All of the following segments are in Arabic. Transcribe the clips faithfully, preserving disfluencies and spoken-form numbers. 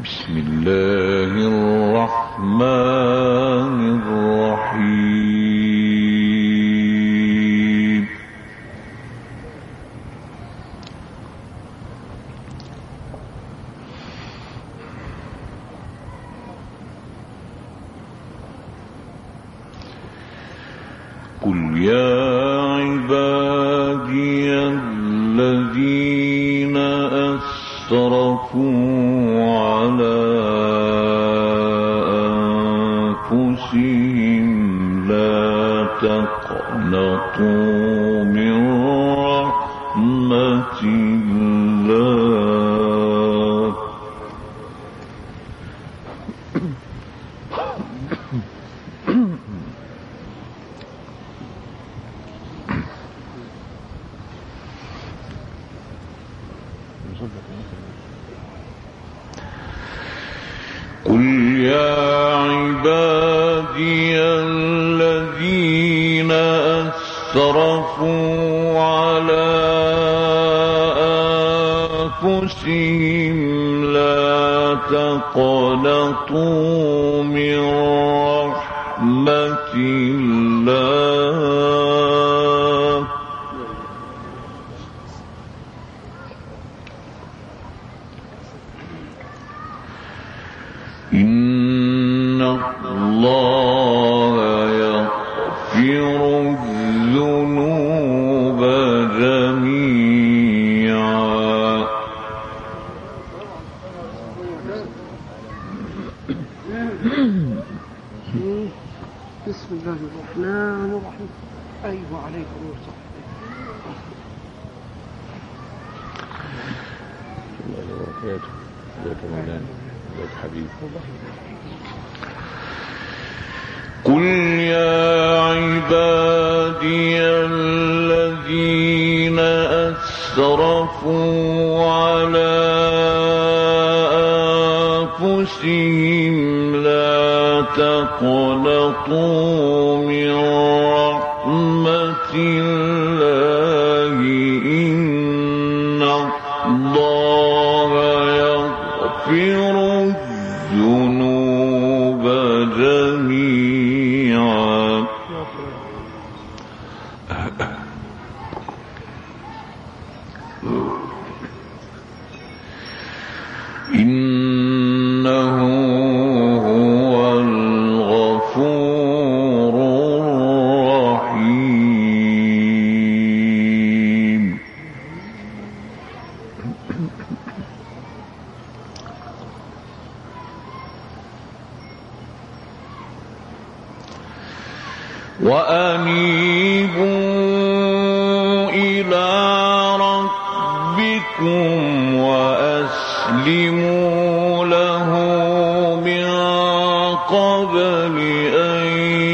بسم الله الرحمن الرحيم. قل يا عبادي الذين أسرفوا على أنفسهم لا تقنطوا من رحمة الله قل يا عبادي الذين أسرفوا على أنفسهم لا تقنطوا من رحمة الله إن الله يغفر الذنوب جميعا. بسم الله الرحمن الرحيم. أيوة عليكم الصلاة. الله وبركاته. ازيك يا مولانا؟ ازيك حبيبي؟ قل يا عبادي الذين أسرفوا على أنفسهم لا تقنطوا من رحمة الله إن الله يغفر الذنوب جميعا. إنه هو الغفور الرحيم. وأنيبوا إلى ربكم وأسلموا له من قبل أن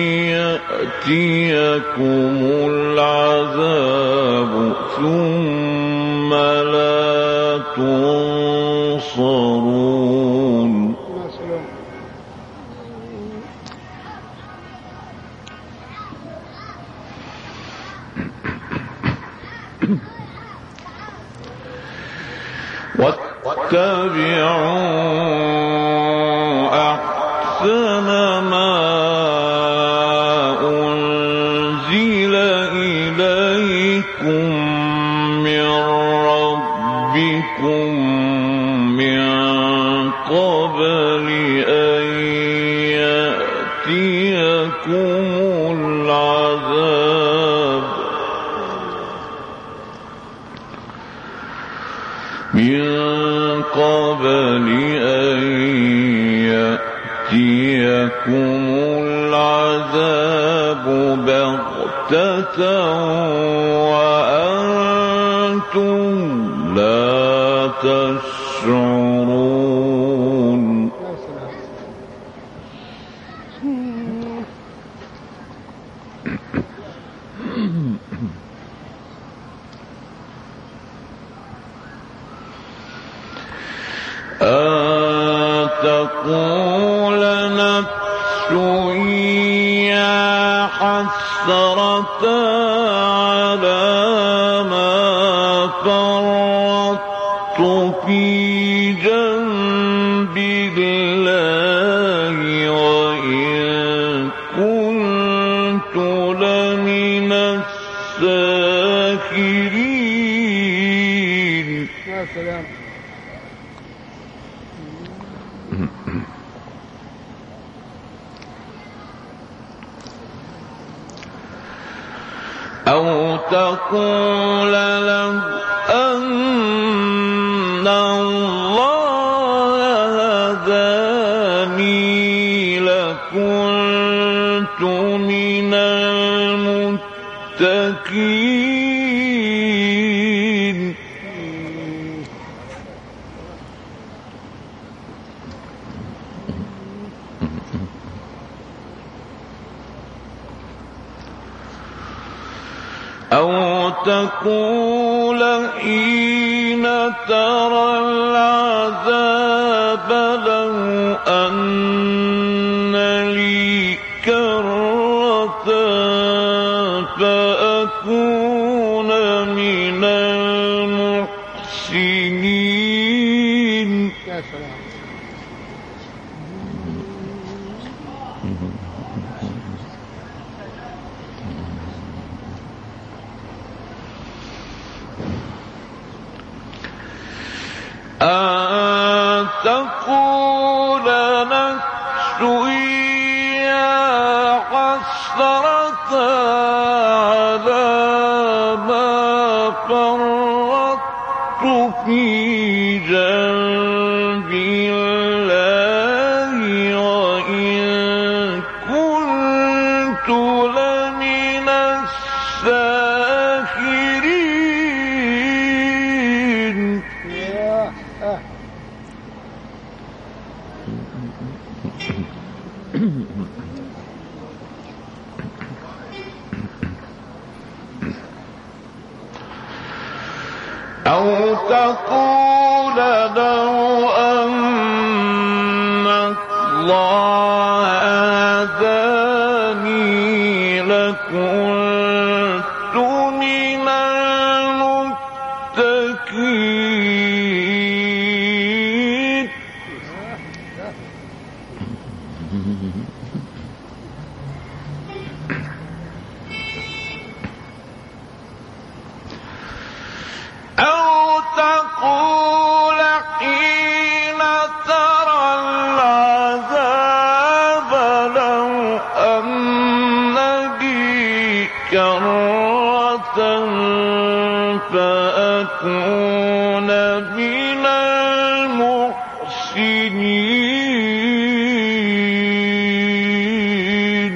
يأتيكم العذاب ثم لا تنصرون. واتبعوا أحسن ما أنزل إليكم من ربكم من قبل أن يأتيكم العذاب من قبل أن يأتيكم العذاب بغتة وأنتم لا تشعرون. أن تقول نفس يا حسرة على ما فرطت في جنب بالله وإن كنت لمن الساخرين. يا سلام. أو تقول له أن الله هداني لكنت من المتقين. أو تقول حين ترى العذاب لو أن لي كرة فأكون من المحسنين. يا سلام. أن تقول نفس يا حسرة على ما فرطت في جنب الله وإن كنت لمن الساخرين. أو تقول لو أن الله هداني لكنت من المتقين. أو تقول حين ترى العذاب لو أن لي كرة فأكون من المحسنين.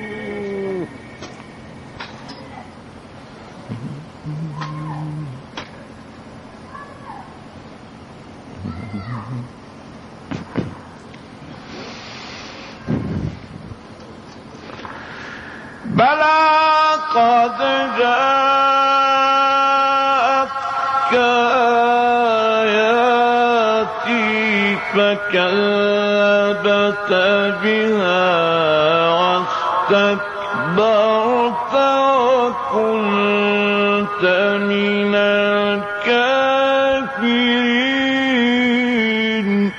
بلى قد جاءتك آياتي فكذبت بها واستكبرت وكنت من الكافرين.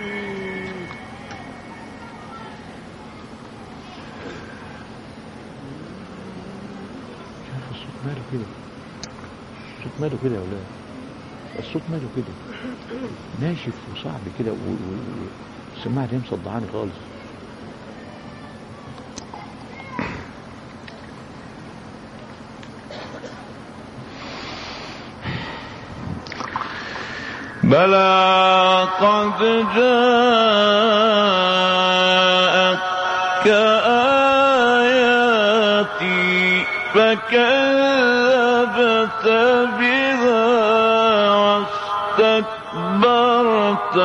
ماله كده؟ الصوت ماله كده يا ولاد؟ الصوت ماله كده؟ ناشف وصعب كده والسماعة دي مصدعاني خالص. بلى قد جاءتك آياتي فكذبت بها واستكبرت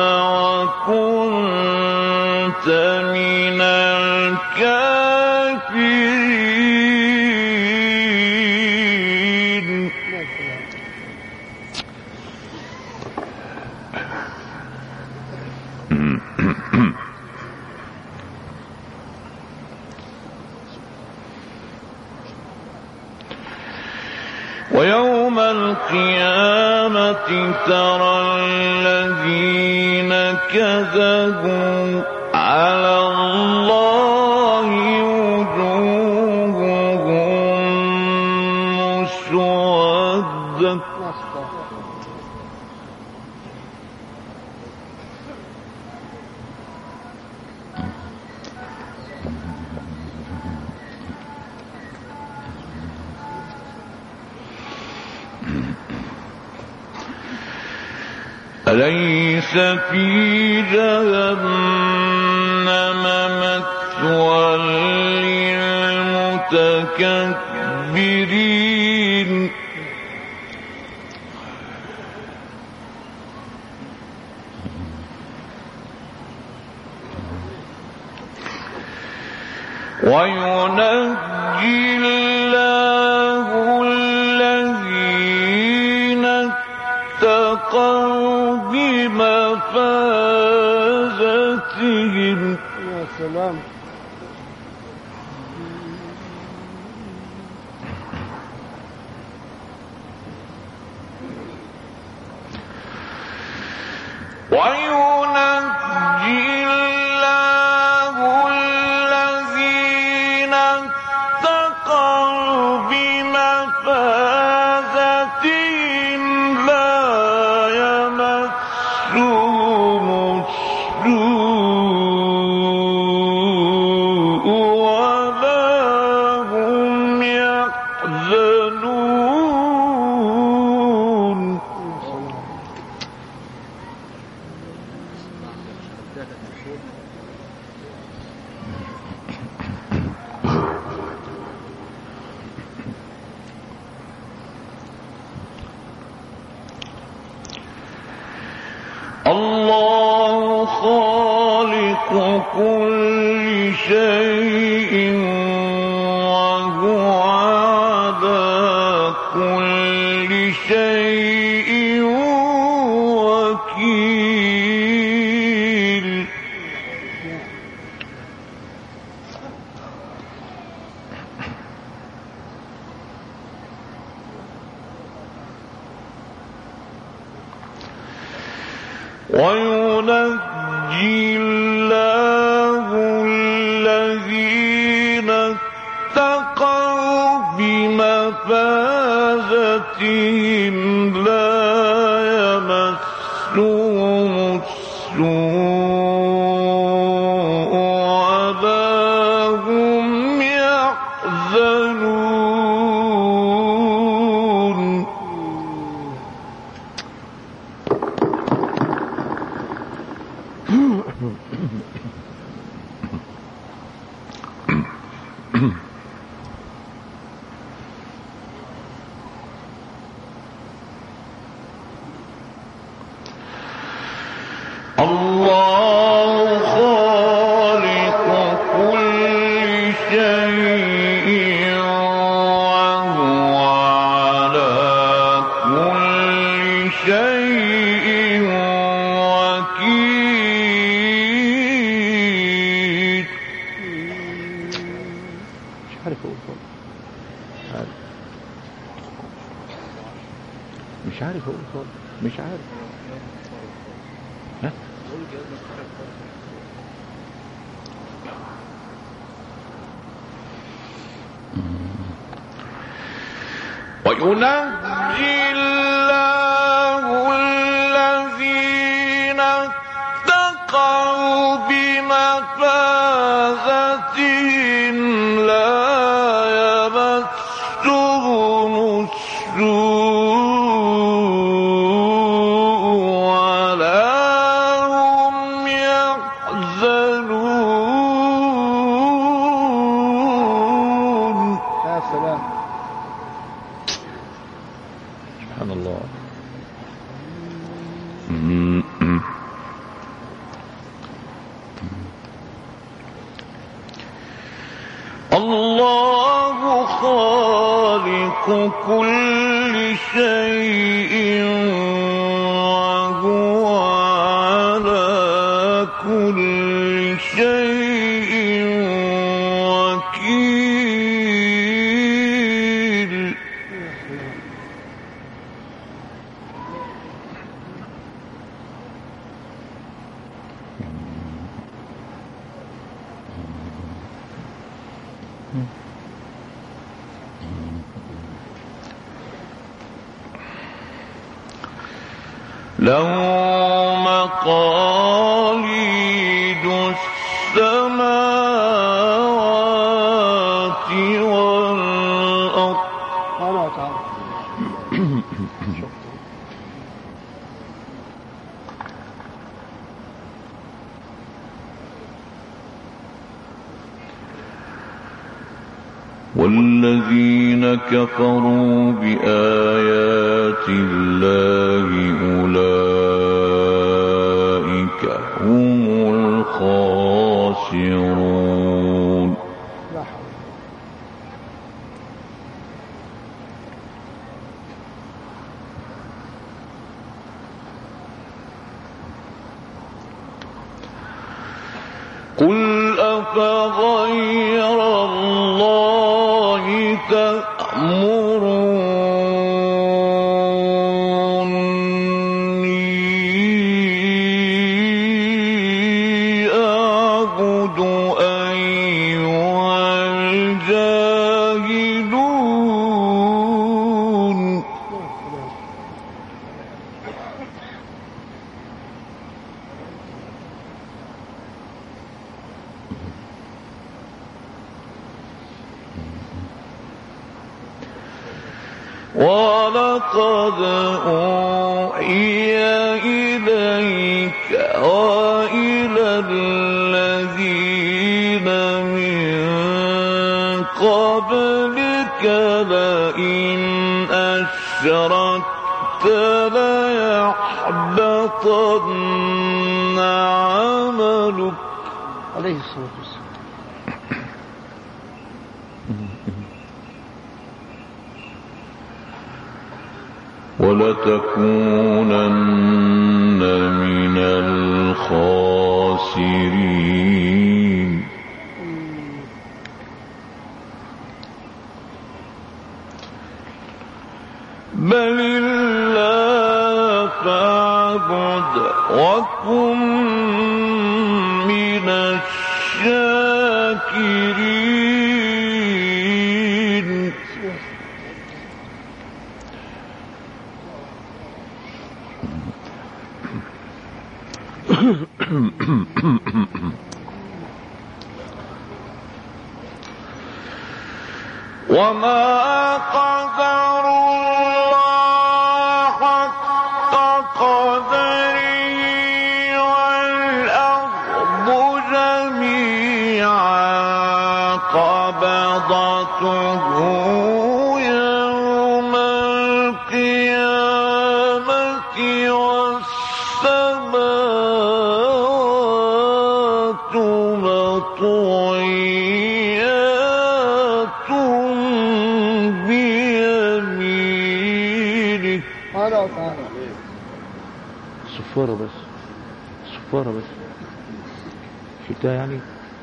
وكنت من الكافرين. ويوم القيامة ترى الذين كذبوا على الله وجوههم مسودة أليس في جهنم مثوى للمتكبرين وينجي الله الذين اتقوا بمفازتهم. يا سلام. وينجي الله الذين اتقوا بمفازتهم لا يمسهم السوء ولا هم يحزنون. الله خالق كل شيء وهو على كل شيء وكيل. وينجي الله الذين اتقوا بمفازتهم لا يمسهم السوء ولا هم يحزنون. الله خالق كل شيء وهو على كل شيء وكيل. مش عارف اقول خالص. عارف. مش عارف اقول خالص. مش عارف. ها؟ وينجي الله الذين اتقوا بمفازتهم لا يمسهم السوء ولا هم يحزنون. يا سلام. سبحان الله. الله خالق كل شيء وهو على كل شيء وكيل. له مقاليد السماوات والأرض. أنا تعالى. والذين كفروا بآيات الله أولئك هم الخاسرون. لا حول. قل أفغير الله تأمروني أعبد أيها الجاهلون. ولقد أوحي إليك وإلى الذين من قبلك لئن أشركت ليحبطن عملك. عليه الصلاة والسلام. ولتكونن من الخاسرين. بل الله فاعبد وكن من الشاكرين. وما قدر الله حق قدره والأرض جميعا قبضته يوم القيامة والسماوات مطويات بيمينه. أنا تعالى. صفارة بس، صفارة بس، شفتها يعني.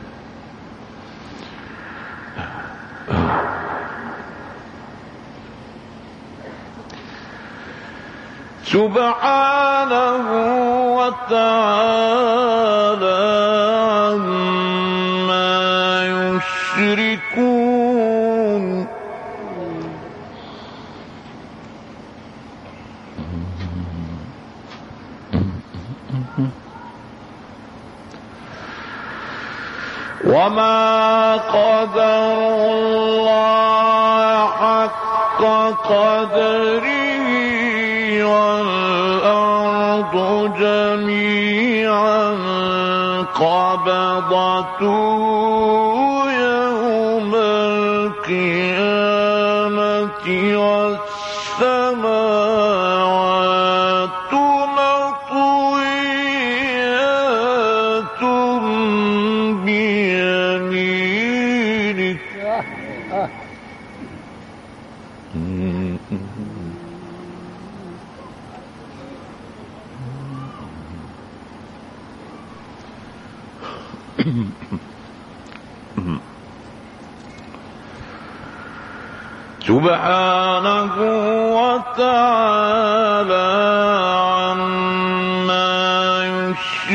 سبحانه وتعالى عما يشركون. وما قدر الله حق قدره والأرض جميعا قبضته يوم القيامة والسماوات مطويات بيمينه. سبحانه وتعالى عما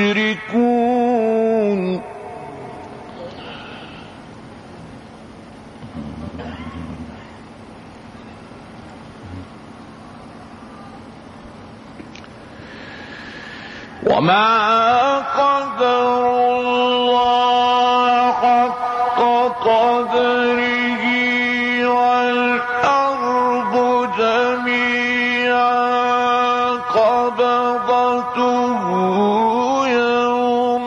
يشركون. وما قدر الله حق قدره والأرض جميعا قبضته يوم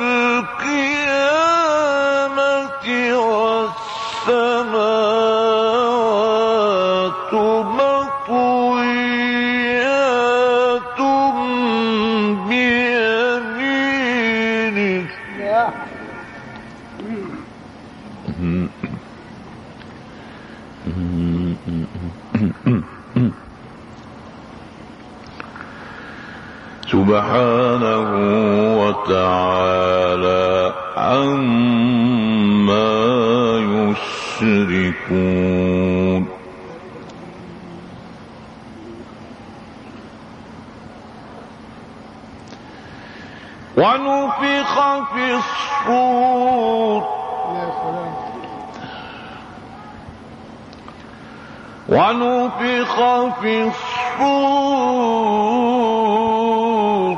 القيامة والسماوات مطويات بيمينه سبحانه وتعالى عما يشركون ونفخ في الصور ونفخ في الصور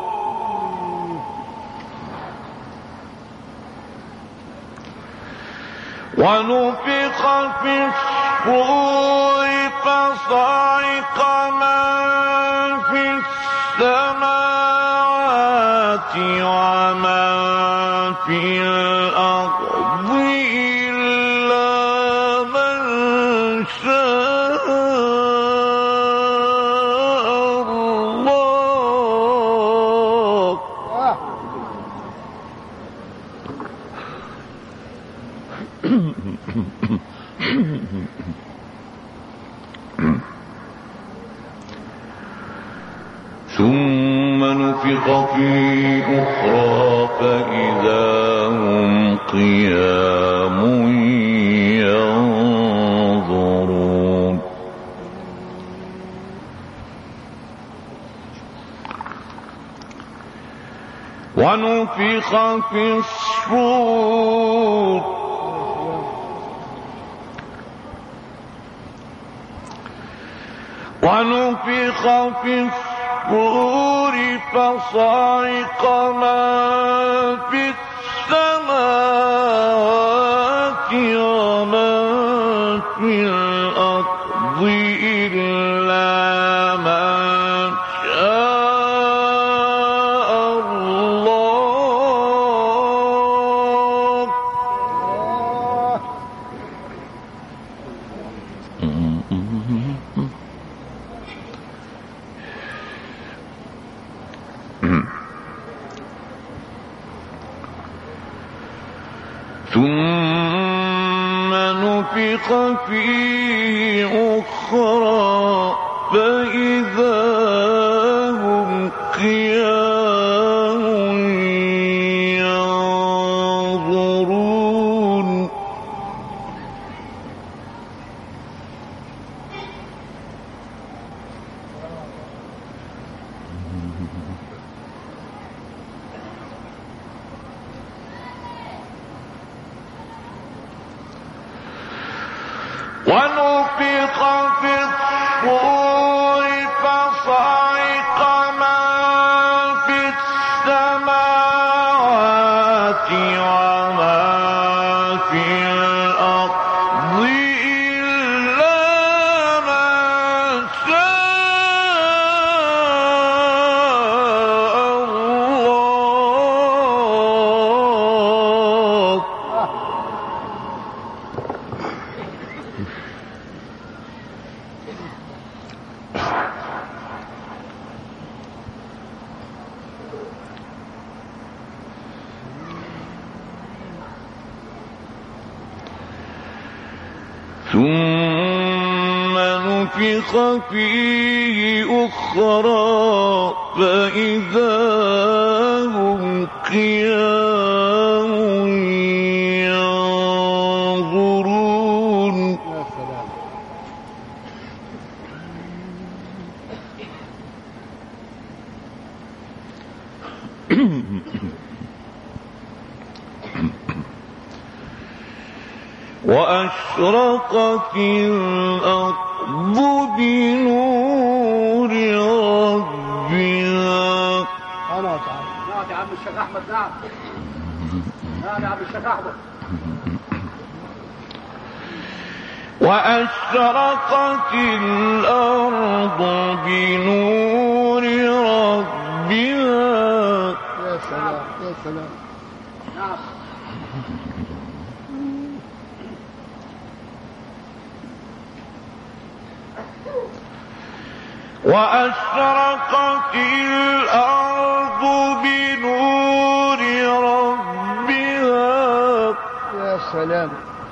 ونفخ في الصور فصعق من في السماوات ومن في الأرض إلا من شاء الله ثم نفخ فيه أخرى فإذا هم قيام ينظرون ونفخ في الصور ونفخ في الصور فصعق من في السماوات ومن في الأرض إلا من شاء الله ثم نفخ فيه أخرى فإذا هم قيام ينظرون ونفخ في الصور فصعق من في السماوات ومن في الأرض إلا من شاء الله ثم نفخ فيه أخرى فإذا هم قيام ينظرون وأشرقت الأرض بنور ربها الشيخ أحمد. نعم نعم يا عم الشيخ أحمد. وأشرقت الأرض بنور ربها. يا سلام يا سلام. نعم. وأشرقت الأرض بنور ربها. يا سلام.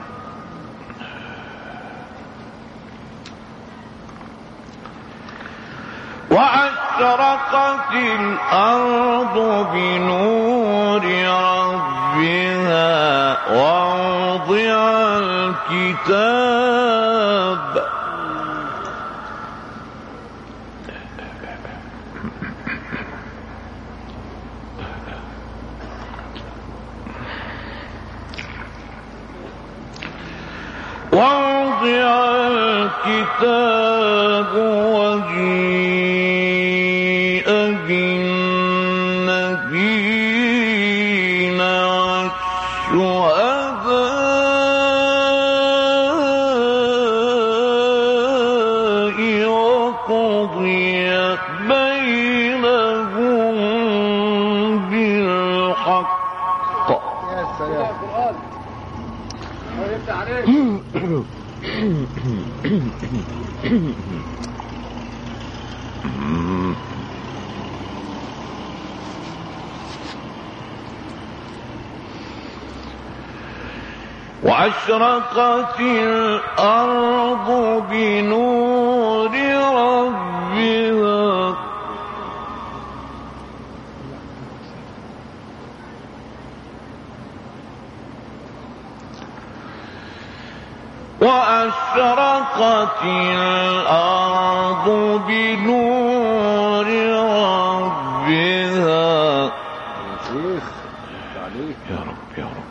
وأشرقت الأرض بنور ربها ووضع الكتاب. ووضع الكتاب وجيء بالنبيين والشهداء وقضي بينهم بالحق. يا سلام. ويفتح عليك. وأشرقت الأرض بنور ربها. وأشرقت الأرض بنور ربها. يا رب يا رب.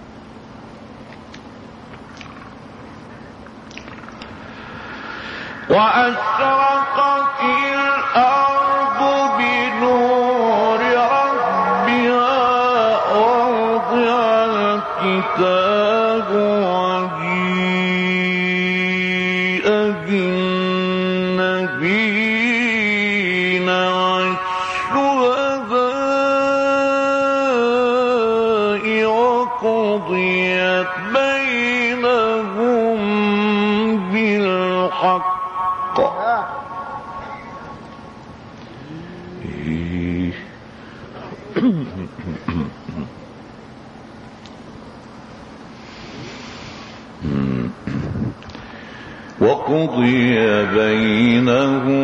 وأشرقت الأرض بنور ربها ووضع الكتاب وجيء بالنبيين والشهداء وقضيت بينهم بالحق. وقضي بينهم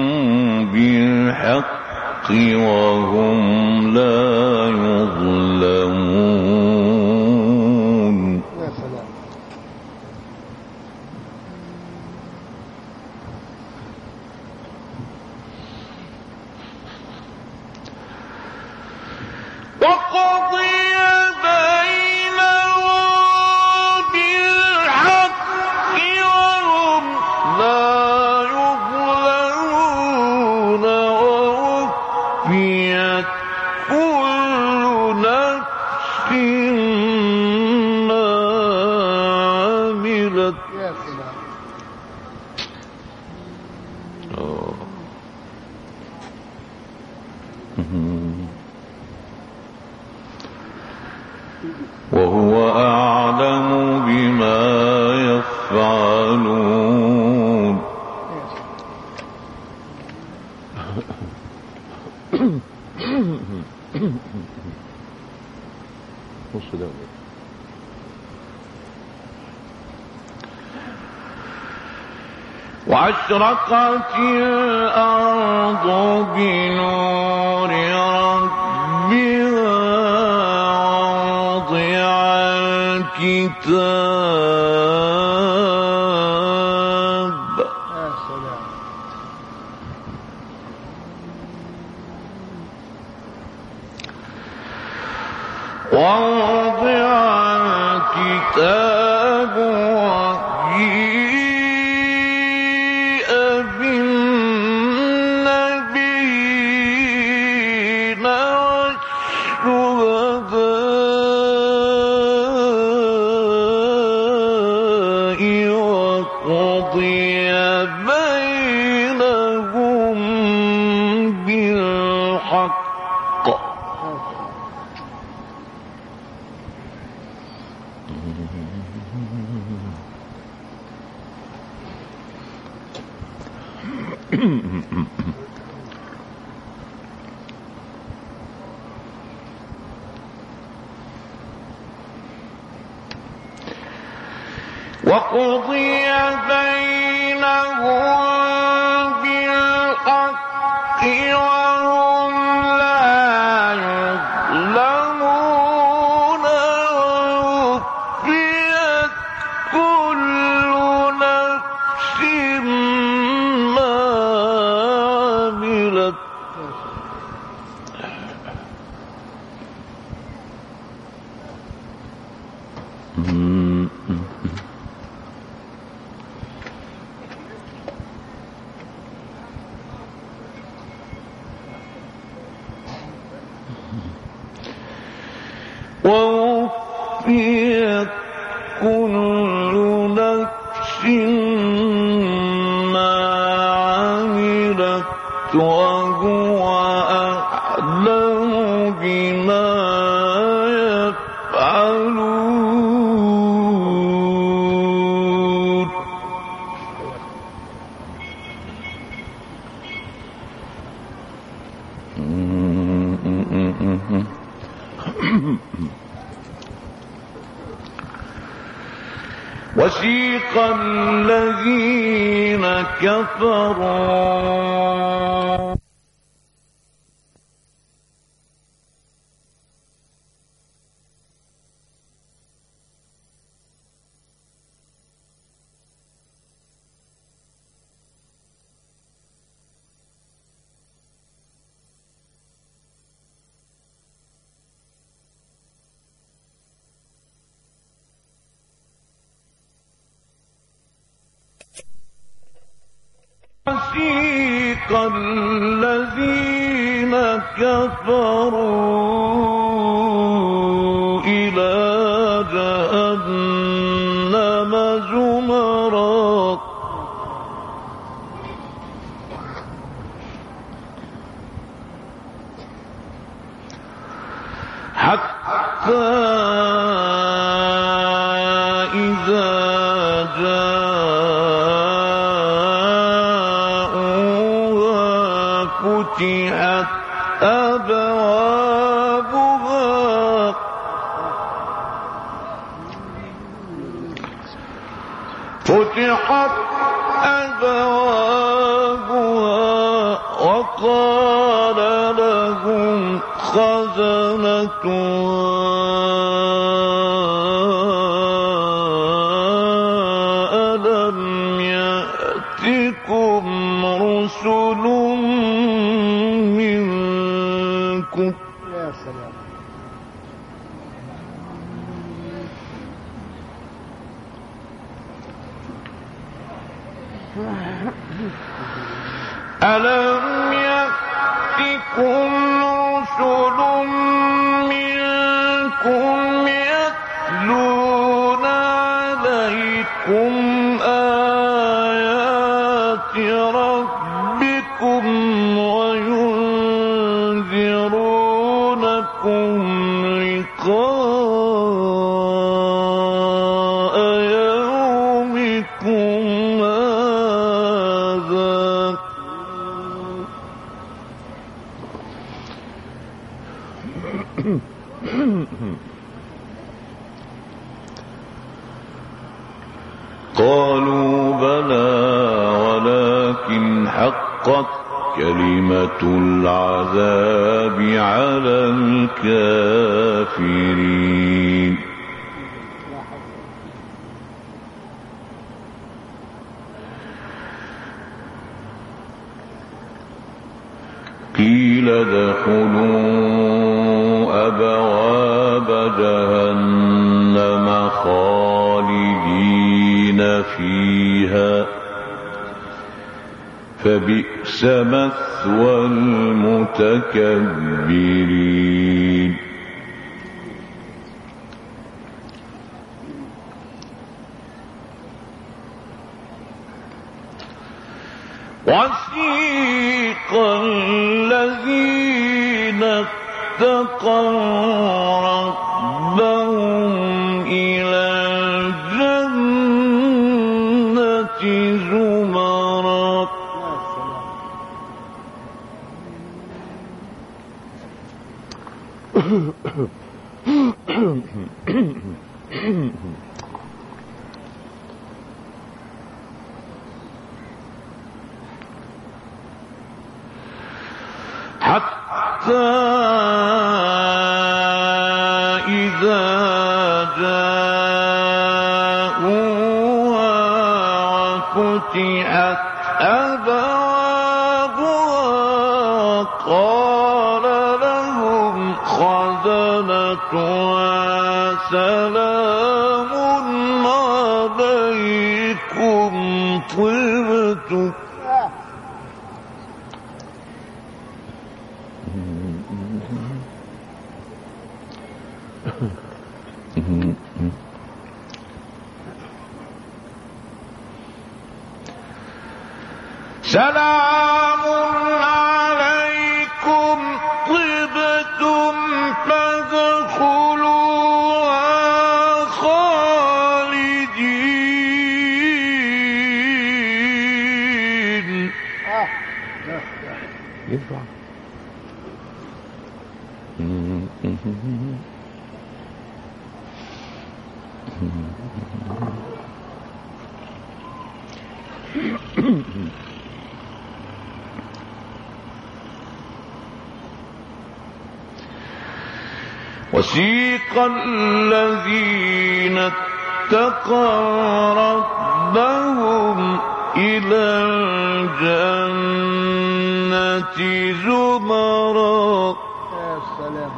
بالحق وهم لا يظلمون. يا سلام. وقضي بينهم بالحق وهم لا يظلمون. ووفيت كل نفس ما عملت. يا سلام. وهو أعلم بما يفعلون. نص دولة. وأشرقت الأرض بنور ربها ووضع الكتاب. يا سلام. ووضع الكتاب وجيء بالنبيين والشهداء وقضي بينهم بالحق وهم لا يظلمون ووفيت كل نفس ما عملت ووفيت كل نفس ما عملت وهو أعلم بما يفعلون. وسيق الذين كفروا وسيق الذين كفروا إلى جهنم زمرا حتى إذا جاءوها فتحت أبوابها فتحت أبوابها وقال لهم خزنتها ألم يأتكم رسل منكم يا سلام. ألم يأتكم رسل منكم يتلون عليكم آيات ربكم وينذرونكم لقاء يومكم هذا قالوا بلى ولكن حقت كلمة العذاب على الكافرين. قيل ادخلوا أبواب جهنم خالدين فيها فبئس مثوى المتكبرين. وسيق الذين اتقوا ربهم إلى حتى إذا جاءوها وفتحت أبوابها قال لهم خزنتها سلام عليكم طبتم. سلام عليكم طبتم فادخلوها خالدين. ينفع. وسيق الذين اتقوا ربهم إلى الجنة زمرا. يا سلام.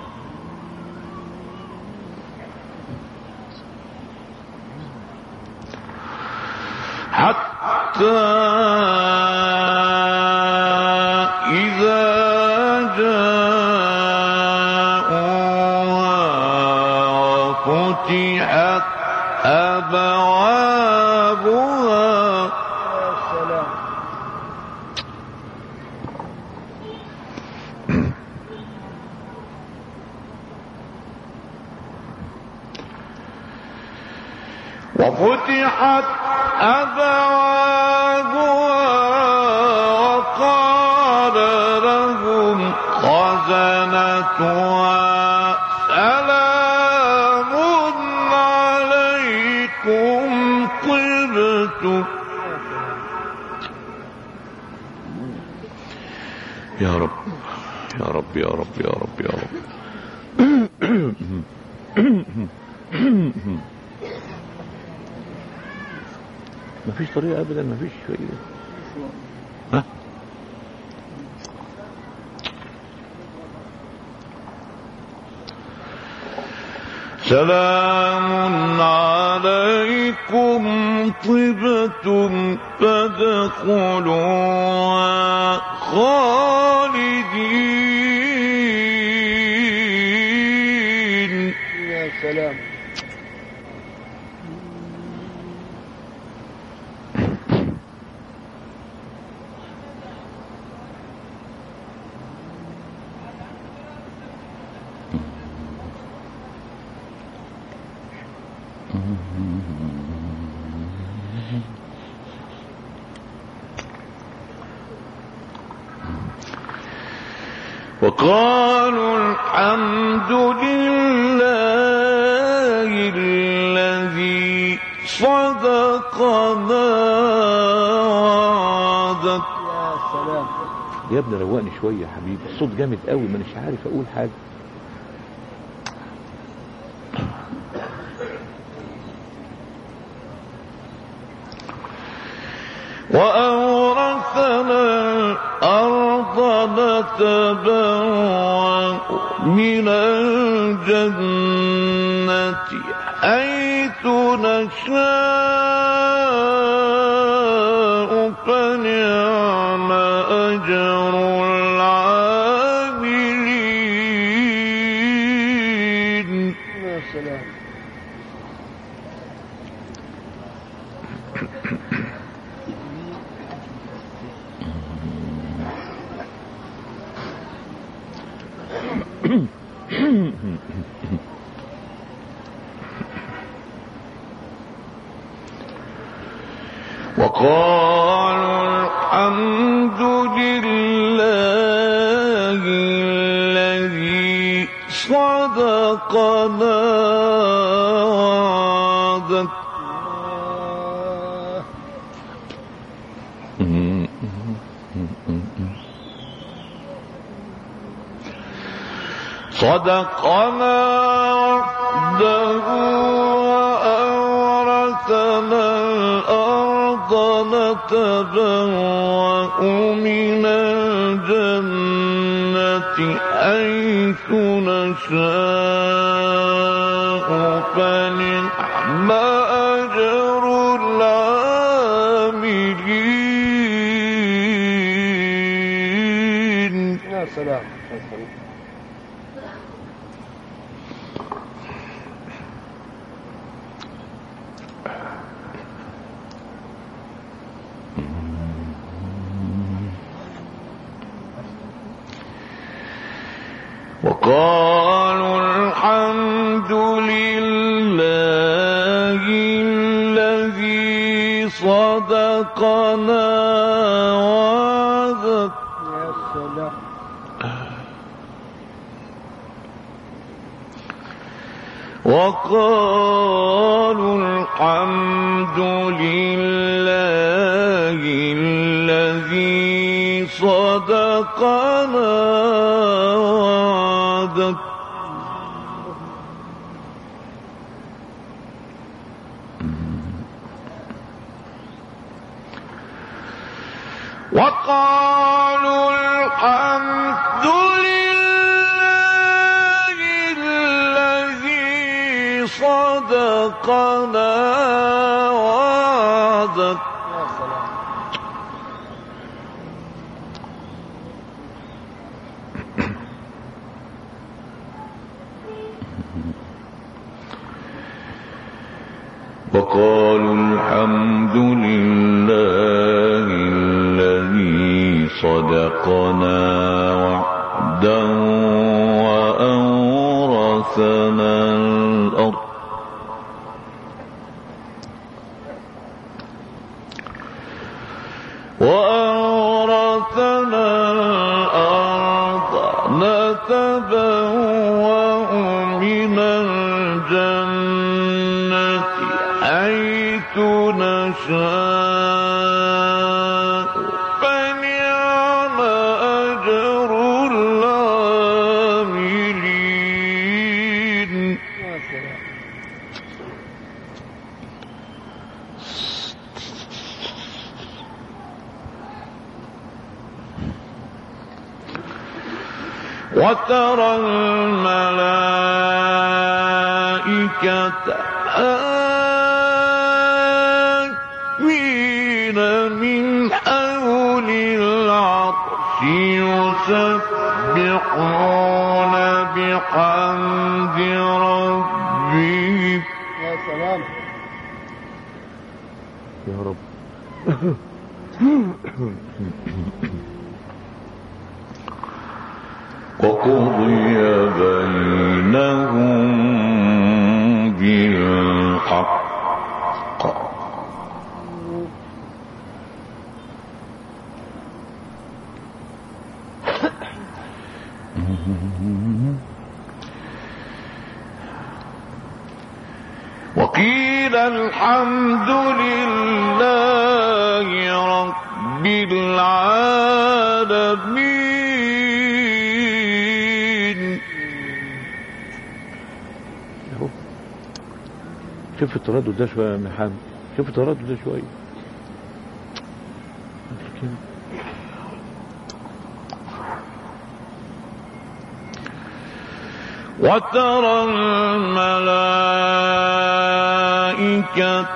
حتى إذا جاءوها وفتحت أبوابها. يا سلام. وفتحت أبوابها وقال لهم خزنتها سلام عليكم طبتم. يا رب يا رب يا رب يا رب يا رب. مفيش طريقة أبدا، مفيش فايدة. ها؟ سلام عليكم طبتم فادخلوها خالدين. يا سلام. وقالوا الحمد لله الذي صدقنا وعده. يا سلام. يا ابني روقني شوية يا حبيبي، الصوت جامد قوي مانيش عارف أقول حاجة. وأورثنا الأرض نتبوأ من الجنة حيث نشاء فنعم أجر العاملين. يا سلام. وقالوا الحمد لله الذي صدقنا صدقنا وعدك صدقنا وعده وأورثنا الأرض نتبوأ من الجنة حيث نشاء فنعم أجر العاملين. يا سلام. وقالوا الحمد لله الذي صدقنا وعده. يا سلام. وقالوا الحمد لله الذي صدقنا وعده وقالوا الحمد لله الذي صدقنا وعده. وقالوا الحمد لله الذي صدقنا وعده وأورثنا الأرض وأورثنا الأرض نتبوأ من الجنة حيث نشاء فنعم أجر العاملين. وترى الملائكة آمين من حول العرش يسبحون بحمد ربهم. يا سلام. يا رب. وقضي بينهم بالحق وقيل الحمد لله رب العالمين. شوف التردد ده شوية يا محمد، شوف التردد ده شوية. وترى الملائكة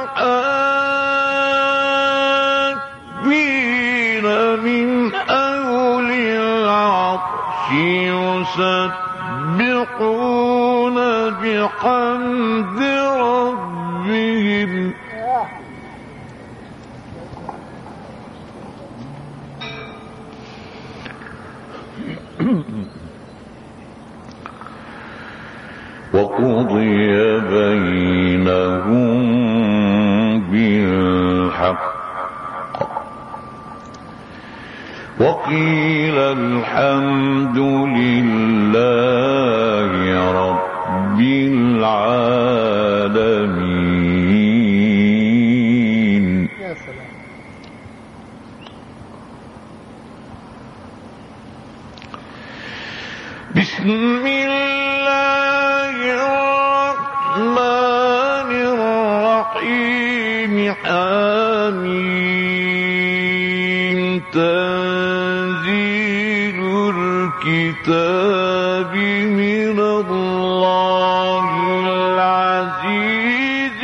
آمين من حول العرش يسبحون بحمد ربهم. وقضي بينهم بالحق وقيل الحمد لله رب العالمين. يا سلام. بسم الله الرحمن الرحيم. حميم. تنزيل الكتاب من الله العزيز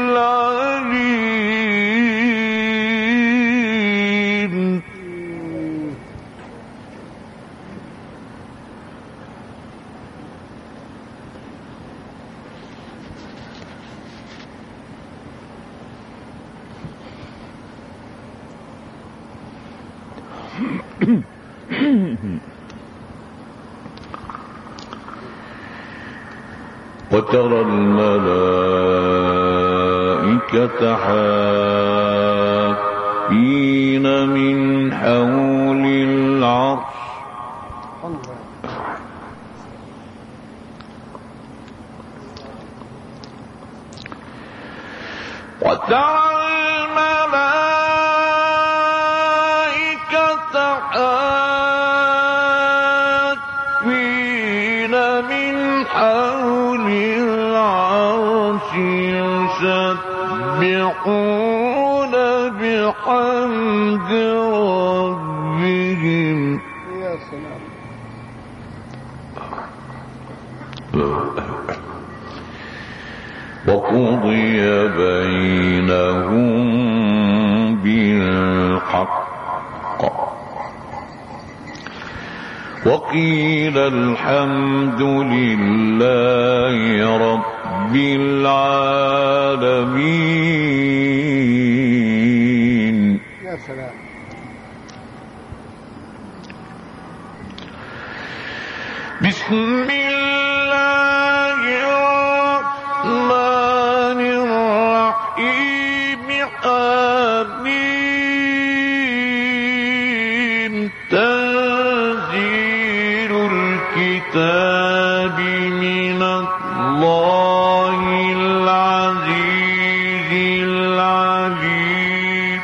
العليم. وترى الملائكة حافين من حول العرش وترى الملائكة حافين من حول العرش يسبحون بحمد ربهم. يا سلام. وقضي بينهم بالحق وقيل الحمد لله رب العالمين. يا سلام. بسم الله الرحمن الرحيم. آمين. تنزيل الكتاب من الله العزيز العليم.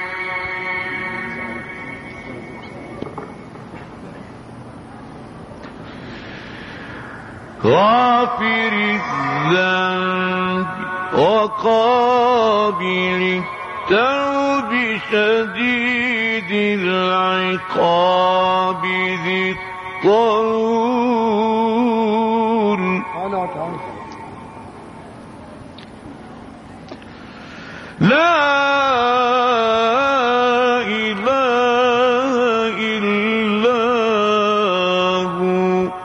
غافر الذنب وقابل التوب شديد العقاب ذي الطول. لا إله إلا هو.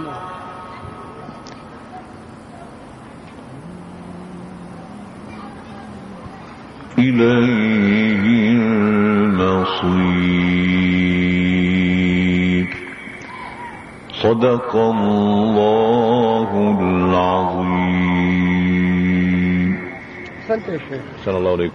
إليه المصير. صدق الله العظيم. أحسنت يا شيخ. صلى الله عليكم.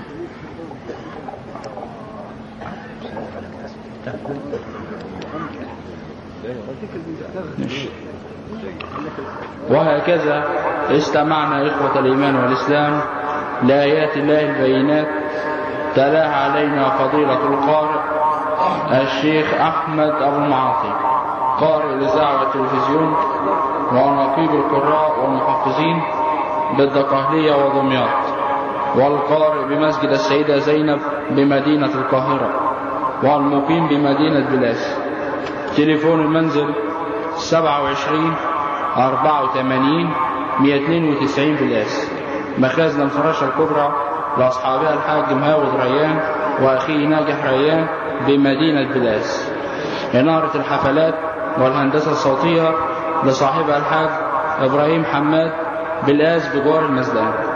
وهكذا استمعنا إخوة الإيمان والإسلام لآيات الله البينات تلاها علينا فضيلة القارئ الشيخ أحمد أبو المعاطي قارئ الإذاعة والتلفزيون ونقيب القراء والمحفظين بالدقهلية ودمياط، والقارئ بمسجد السيدة زينب بمدينة القاهرة، والمقيم بمدينة بلاس. تليفون المنزل سبعة وعشرين أربعة وثمانين مئة واثنين وتسعين بلاس. مخازن الفراشة الكبرى لأصحابها الحاج مهاود ريان وأخيه ناجح ريان بمدينة بلاس. إنارة الحفلات والهندسة الصوتية لصاحبها الحاج إبراهيم حماد بالآز بجوار المزدان.